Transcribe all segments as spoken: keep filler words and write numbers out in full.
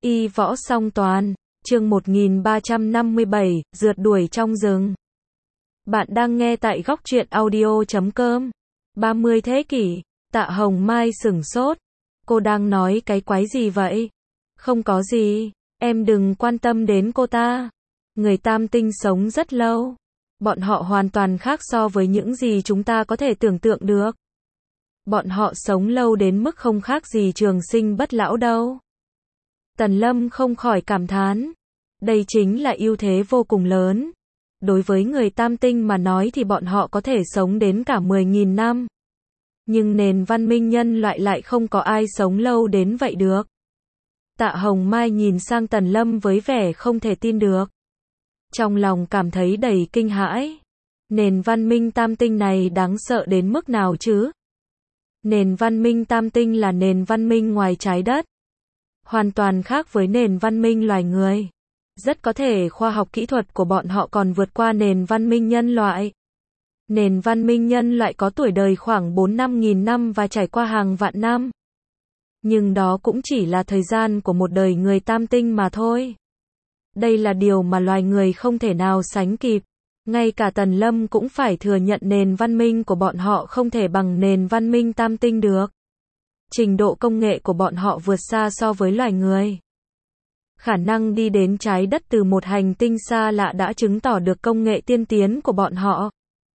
Y võ song toàn, chương một nghìn ba trăm năm mươi bảy, rượt đuổi trong rừng. Bạn đang nghe tại góc truyện audio chấm com. ba mươi thế kỷ, Tạ Hồng Mai sửng sốt. Cô đang nói cái quái gì vậy? Không có gì, em đừng quan tâm đến cô ta. Người Tam Tinh sống rất lâu. Bọn họ hoàn toàn khác so với những gì chúng ta có thể tưởng tượng được. Bọn họ sống lâu đến mức không khác gì trường sinh bất lão đâu. Tần Lâm không khỏi cảm thán. Đây chính là ưu thế vô cùng lớn. Đối với người Tam Tinh mà nói thì bọn họ có thể sống đến cả mười nghìn năm. Nhưng nền văn minh nhân loại lại không có ai sống lâu đến vậy được. Tạ Hồng Mai nhìn sang Tần Lâm với vẻ không thể tin được. Trong lòng cảm thấy đầy kinh hãi. Nền văn minh Tam Tinh này đáng sợ đến mức nào chứ? Nền văn minh Tam Tinh là nền văn minh ngoài trái đất. Hoàn toàn khác với nền văn minh loài người. Rất có thể khoa học kỹ thuật của bọn họ còn vượt qua nền văn minh nhân loại. Nền văn minh nhân loại có tuổi đời khoảng bốn năm nghìn năm và trải qua hàng vạn năm. Nhưng đó cũng chỉ là thời gian của một đời người Tam Tinh mà thôi. Đây là điều mà loài người không thể nào sánh kịp. Ngay cả Tần Lâm cũng phải thừa nhận nền văn minh của bọn họ không thể bằng nền văn minh Tam Tinh được. Trình độ công nghệ của bọn họ vượt xa so với loài người. Khả năng đi đến trái đất từ một hành tinh xa lạ đã chứng tỏ được công nghệ tiên tiến của bọn họ.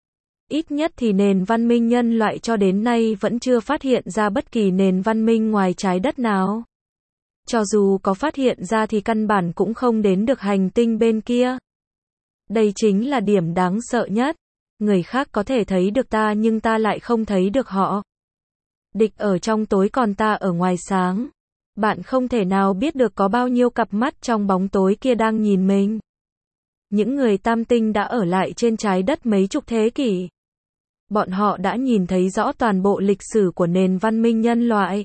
Ít nhất thì nền văn minh nhân loại cho đến nay vẫn chưa phát hiện ra bất kỳ nền văn minh ngoài trái đất nào. Cho dù có phát hiện ra thì căn bản cũng không đến được hành tinh bên kia. Đây chính là điểm đáng sợ nhất. Người khác có thể thấy được ta nhưng ta lại không thấy được họ. Địch ở trong tối còn ta ở ngoài sáng. Bạn không thể nào biết được có bao nhiêu cặp mắt trong bóng tối kia đang nhìn mình. Những người Tam Tinh đã ở lại trên trái đất mấy chục thế kỷ. Bọn họ đã nhìn thấy rõ toàn bộ lịch sử của nền văn minh nhân loại.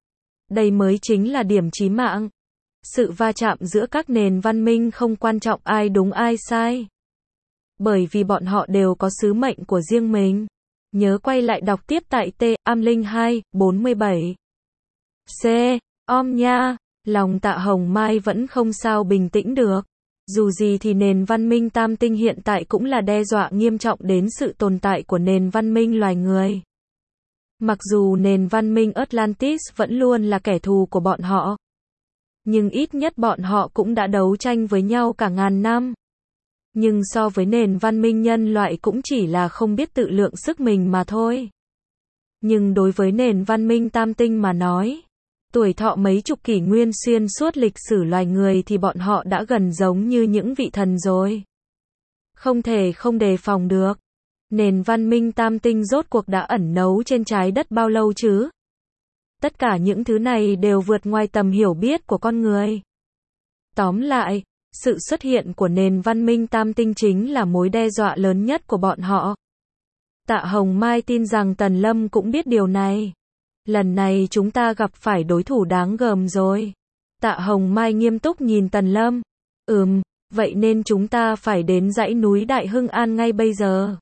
Đây mới chính là điểm chí mạng. Sự va chạm giữa các nền văn minh không quan trọng ai đúng ai sai. Bởi vì bọn họ đều có sứ mệnh của riêng mình. Nhớ quay lại đọc tiếp tại T. Am Linh hai, bốn mươi bảy. C. Om nha, lòng Tạ Hồng Mai vẫn không sao bình tĩnh được. Dù gì thì nền văn minh Tam Tinh hiện tại cũng là đe dọa nghiêm trọng đến sự tồn tại của nền văn minh loài người. Mặc dù nền văn minh Atlantis vẫn luôn là kẻ thù của bọn họ. Nhưng ít nhất bọn họ cũng đã đấu tranh với nhau cả ngàn năm. Nhưng so với nền văn minh nhân loại cũng chỉ là không biết tự lượng sức mình mà thôi. Nhưng đối với nền văn minh Tam Tinh mà nói, tuổi thọ mấy chục kỷ nguyên xuyên suốt lịch sử loài người thì bọn họ đã gần giống như những vị thần rồi. Không thể không đề phòng được. Nền văn minh Tam Tinh rốt cuộc đã ẩn náu trên trái đất bao lâu chứ? Tất cả những thứ này đều vượt ngoài tầm hiểu biết của con người. Tóm lại, sự xuất hiện của nền văn minh Tam Tinh chính là mối đe dọa lớn nhất của bọn họ. Tạ Hồng Mai tin rằng Tần Lâm cũng biết điều này. Lần này chúng ta gặp phải đối thủ đáng gờm rồi. Tạ Hồng Mai nghiêm túc nhìn Tần Lâm. Ừm, vậy nên chúng ta phải đến dãy núi Đại Hưng An ngay bây giờ.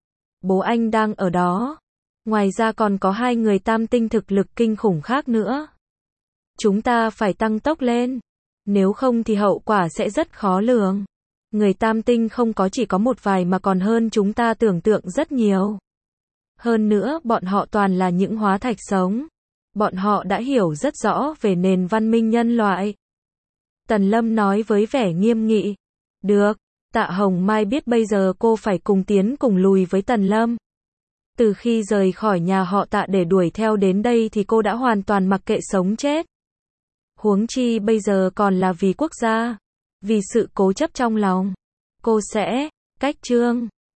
Bố anh đang ở đó. Ngoài ra còn có hai người Tam Tinh thực lực kinh khủng khác nữa. Chúng ta phải tăng tốc lên. Nếu không thì hậu quả sẽ rất khó lường. Người Tam Tinh không có chỉ có một vài mà còn hơn chúng ta tưởng tượng rất nhiều. Hơn nữa bọn họ toàn là những hóa thạch sống. Bọn họ đã hiểu rất rõ về nền văn minh nhân loại. Tần Lâm nói với vẻ nghiêm nghị. Được, Tạ Hồng Mai biết bây giờ cô phải cùng tiến cùng lùi với Tần Lâm. Từ khi rời khỏi nhà họ Tạ để đuổi theo đến đây thì cô đã hoàn toàn mặc kệ sống chết. Huống chi bây giờ còn là vì quốc gia. Vì sự cố chấp trong lòng. Cô sẽ cách chương.